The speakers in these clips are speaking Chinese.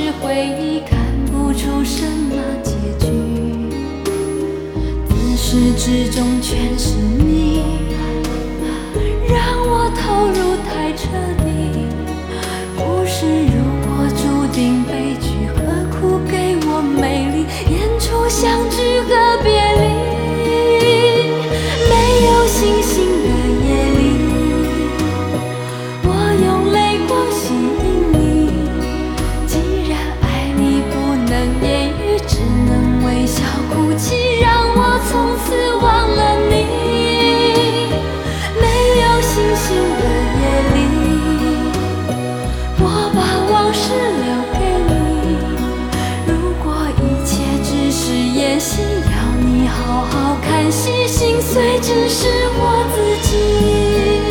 是回忆，看不出什么结局。自始至终全是你，让我投入太彻底。故事如果注定悲剧，何苦给我美丽，演出相聚和别离。没有星星的夜里，我用泪光吸引你。既然爱你不能言语，只能微笑哭泣，让我从此忘了你。没有星星的夜里，我把往事留给你。如果一切只是演戏，要你好好看戏，心碎只是我自己。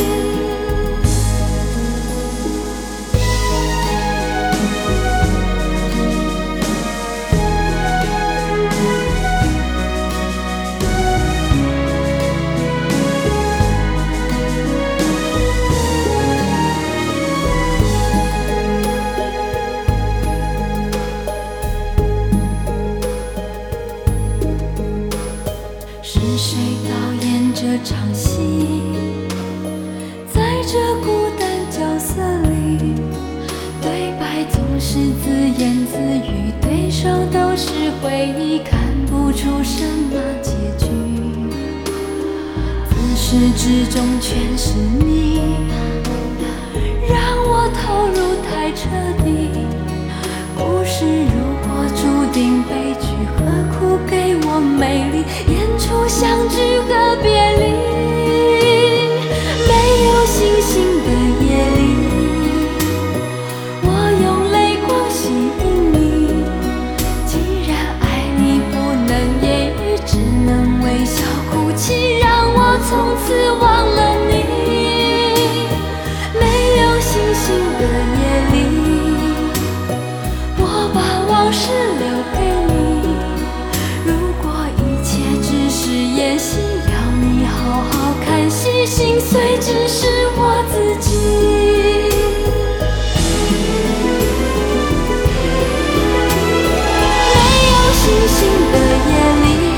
是谁导演这场戏？在这孤单角色里，对白总是自言自语，对手都是回忆，看不出什么结局。自始至终全是你，让我投入太彻底。故事如果注定悲剧，何苦给我美丽，演出相聚和别离。没有星星的夜里，我用泪光吸引你。既然爱你不能言语，只能微笑哭泣，让我从此忘了你。没有星星的夜里，我把往事留给你。如果一切只是演戏，要你好好看戏，心碎只是我自己。没有星星的夜里，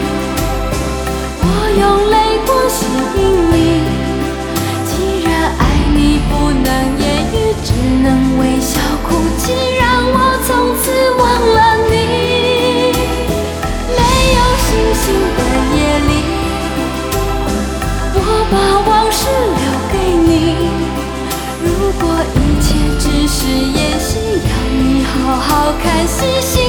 我用泪光吸引你。既然爱你不能言语，只能微笑哭泣，让我从此忘了你。没有星星的夜里，我把往事留给你。如果一切只是演戏，要你好好看戏。